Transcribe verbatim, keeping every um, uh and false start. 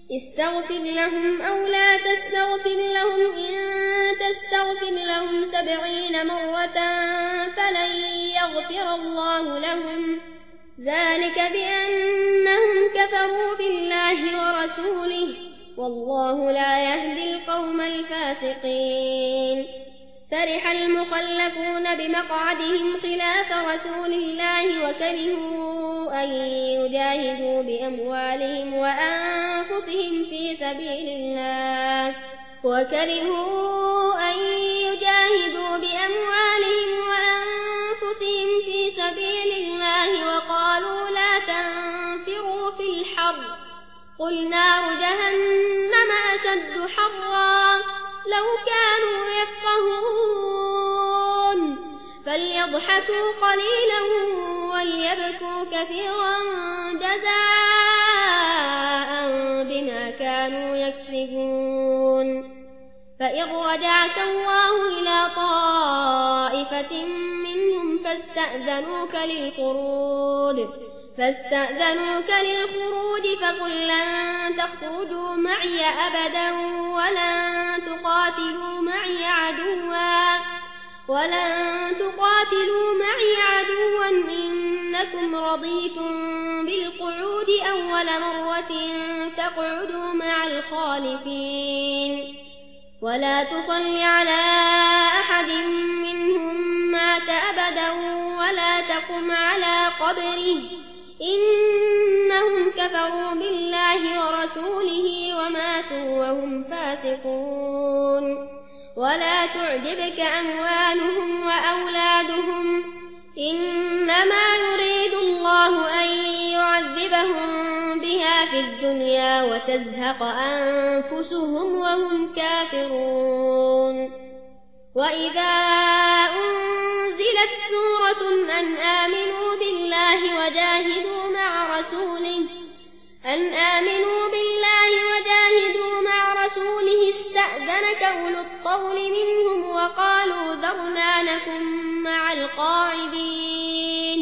استغفر لهم أو لا تستغفر لهم إن تستغفر لهم سبعين مرة فلن يغفر الله لهم ذلك بأنهم كفروا بالله ورسوله والله لا يهدي القوم الفاسقين فرح المخلفون بمقعدهم خلاف رسول الله وكرهوا أن يجاهدوا بأموالهم وأنفسهم في سبيل الله وكرهوا أن يجاهدوا بأموالهم وأنفسهم في سبيل الله وقالوا لا تنفروا في الحر قل نار جهنم أشد حرا لو كانوا يفقهون فليضحكوا قليلا وليبكوا كثيرا جزاء بما كانوا يكسبون فإن رجعك الله إلى طائفة منهم فاستأذنوك للخروج فاستأذنوك للخروج فقل لن تخرجوا معي أبدا ولن تقاتلوا معي عدوا ولن تقاتلوا معي عدوا إنكم رضيتم بالقعود أول مرة تقعدوا مع الخالفين ولا تصل على أحد منهم مات أبدا ولا تقم على قبره إنهم كفروا بالله ورسوله وماتوا وهم فاسقون ولا تعجبك أموالهم وأولادهم إنما يريد الله أن يعذبهم بها في الدنيا وتزهق أنفسهم وهم كافرون وإذا أنزلت سورة أن آمنوا بالله وجاهدوا مع رسوله أن آمنوا بالله وجاهدوا مع رسوله استأذنك أولو الطول منهم وقالوا ذرنا نكن مع القاعدين